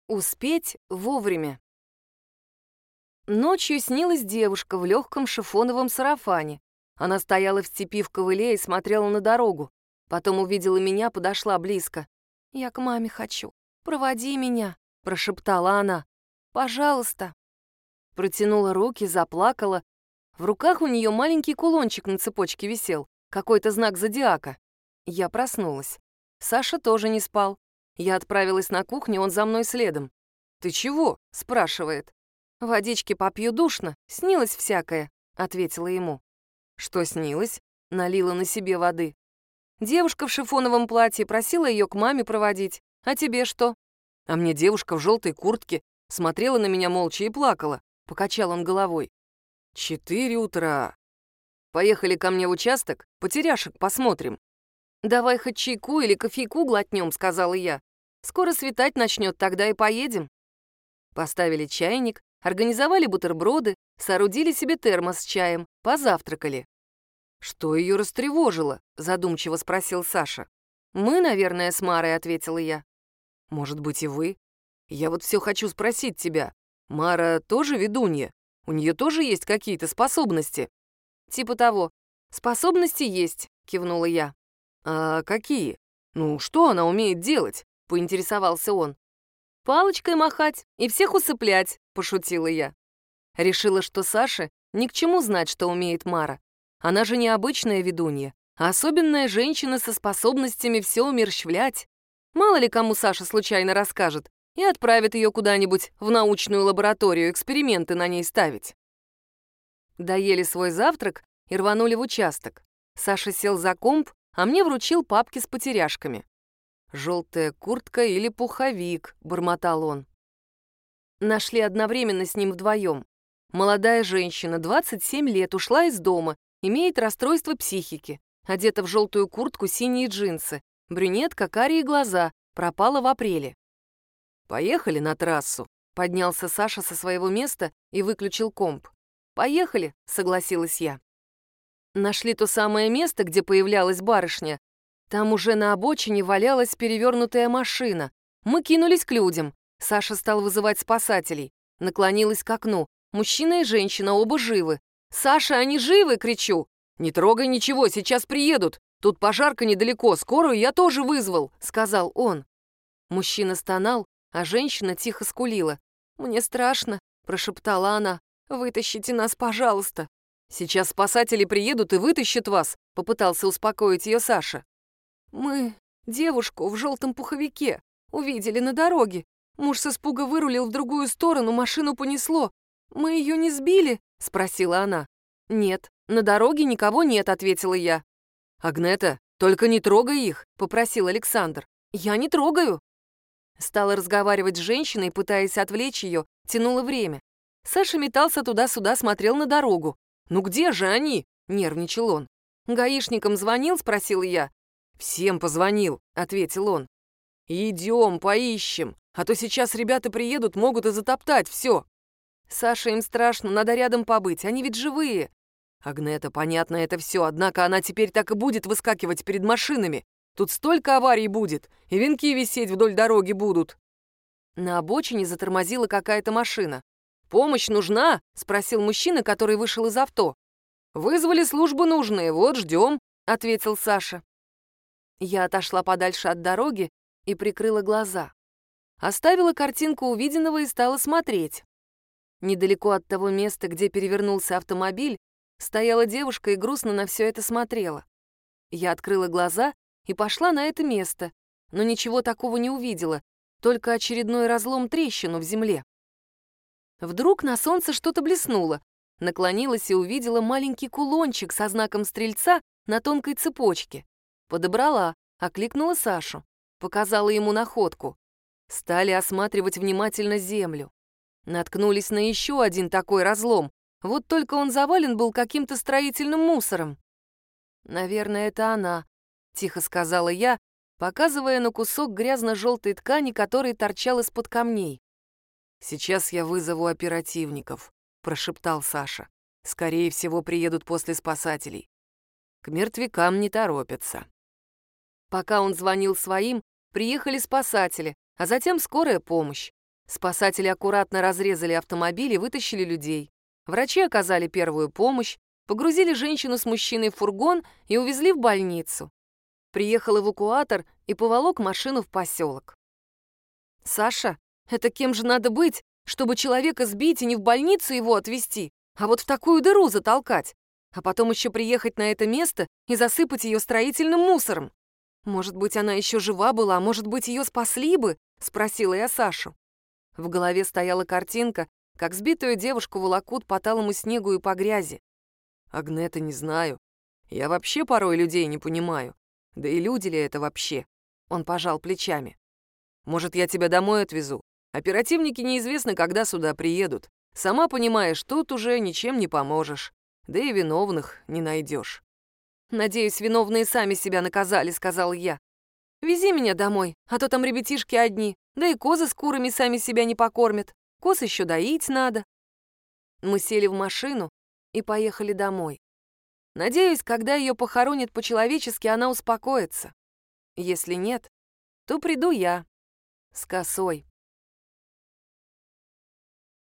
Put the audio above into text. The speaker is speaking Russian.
Успеть вовремя. Ночью снилась девушка в легком шифоновом сарафане. Она стояла в степи в ковыле и смотрела на дорогу. Потом увидела меня, подошла близко. «Я к маме хочу. Проводи меня», — прошептала она. «Пожалуйста». Протянула руки, заплакала. В руках у нее маленький кулончик на цепочке висел, какой-то знак зодиака. Я проснулась. Саша тоже не спал. Я отправилась на кухню, он за мной следом. «Ты чего?» — спрашивает. «Водички попью, душно, снилось всякое», — ответила ему. «Что снилось?» — налила на себе воды. Девушка в шифоновом платье просила ее к маме проводить. «А тебе что?» «А мне девушка в желтой куртке смотрела на меня молча и плакала», — покачал он головой. 4 утра. Поехали ко мне в участок, потеряшек посмотрим. «Давай хоть чайку или кофейку глотнем», — сказала я. «Скоро светать начнет, тогда и поедем». Поставили чайник, организовали бутерброды, соорудили себе термос с чаем, позавтракали. «Что ее растревожило?» — задумчиво спросил Саша. «Мы, наверное, с Марой», — ответила я. «Может быть, и вы? Я вот все хочу спросить тебя. Мара тоже ведунья? У нее тоже есть какие-то способности?» «Типа того. Способности есть», — кивнула я. «А какие? Ну, что она умеет делать?» — поинтересовался он. «Палочкой махать и всех усыплять», — пошутила я. Решила, что Саше ни к чему знать, что умеет Мара. Она же не обычная ведунья, а особенная женщина со способностями все умерщвлять. Мало ли кому Саша случайно расскажет и отправит ее куда-нибудь в научную лабораторию эксперименты на ней ставить. Доели свой завтрак и рванули в участок. Саша сел за комп, а мне вручил папки с потеряшками. «Желтая куртка или пуховик», — бормотал он. Нашли одновременно с ним вдвоем. Молодая женщина, 27 лет, ушла из дома, имеет расстройство психики, одета в желтую куртку, синие джинсы, брюнетка, карие глаза, пропала в апреле. «Поехали на трассу», — поднялся Саша со своего места и выключил комп. «Поехали», — согласилась я. Нашли то самое место, где появлялась барышня. Там уже на обочине валялась перевернутая машина. Мы кинулись к людям. Саша стал вызывать спасателей. Наклонилась к окну. Мужчина и женщина, оба живы. «Саша, они живы!» — кричу. «Не трогай ничего, сейчас приедут. Тут пожарка недалеко, скорую я тоже вызвал», — сказал он. Мужчина стонал, а женщина тихо скулила. «Мне страшно», — прошептала она. «Вытащите нас, пожалуйста». «Сейчас спасатели приедут и вытащат вас», — попытался успокоить ее Саша. «Мы девушку в желтом пуховике увидели на дороге. Муж с испуга вырулил в другую сторону, машину понесло. Мы ее не сбили?» — спросила она. «Нет, на дороге никого нет», — ответила я. «Агнета, только не трогай их», — попросил Александр. «Я не трогаю». Стала разговаривать с женщиной, пытаясь отвлечь ее, тянула время. Саша метался туда-сюда, смотрел на дорогу. «Ну где же они?» — нервничал он. «Гаишникам звонил?» — спросил я. «Всем позвонил», — ответил он. «Идем, поищем, а то сейчас ребята приедут, могут и затоптать все». «Саша, им страшно, надо рядом побыть, они ведь живые». «Агнета, понятно это все, однако она теперь так и будет выскакивать перед машинами. Тут столько аварий будет, и венки висеть вдоль дороги будут». На обочине затормозила какая-то машина. «Помощь нужна?» — спросил мужчина, который вышел из авто. «Вызвали службу нужные, вот ждем», — ответил Саша. Я отошла подальше от дороги и прикрыла глаза. Оставила картинку увиденного и стала смотреть. Недалеко от того места, где перевернулся автомобиль, стояла девушка и грустно на все это смотрела. Я открыла глаза и пошла на это место, но ничего такого не увидела, только очередной разлом-трещину в земле. Вдруг на солнце что-то блеснуло. Наклонилась и увидела маленький кулончик со знаком стрельца на тонкой цепочке. Подобрала, окликнула Сашу, показала ему находку. Стали осматривать внимательно землю. Наткнулись на еще один такой разлом, вот только он завален был каким-то строительным мусором. «Наверное, это она», — тихо сказала я, показывая на кусок грязно-желтой ткани, который торчал из-под камней. «Сейчас я вызову оперативников», — прошептал Саша. «Скорее всего, приедут после спасателей. К мертвякам не торопятся». Пока он звонил своим, приехали спасатели, а затем скорая помощь. Спасатели аккуратно разрезали автомобиль и вытащили людей. Врачи оказали первую помощь, погрузили женщину с мужчиной в фургон и увезли в больницу. Приехал эвакуатор и поволок машину в поселок. «Саша, это кем же надо быть, чтобы человека сбить и не в больницу его отвезти, а вот в такую дыру затолкать, а потом еще приехать на это место и засыпать ее строительным мусором? Может быть, она еще жива была, может быть, ее спасли бы?» — спросила я Сашу. В голове стояла картинка, как сбитую девушку волокут по талому снегу и по грязи. «Агнета, не знаю. Я вообще порой людей не понимаю. Да и люди ли это вообще?» Он пожал плечами. «Может, я тебя домой отвезу? Оперативники неизвестно, когда сюда приедут. Сама понимаешь, тут уже ничем не поможешь. Да и виновных не найдешь». «Надеюсь, виновные сами себя наказали», — сказал я. «Вези меня домой, а то там ребятишки одни, да и козы с курами сами себя не покормят. Коз еще доить надо». Мы сели в машину и поехали домой. Надеюсь, когда ее похоронят по-человечески, она успокоится. Если нет, то приду я с косой.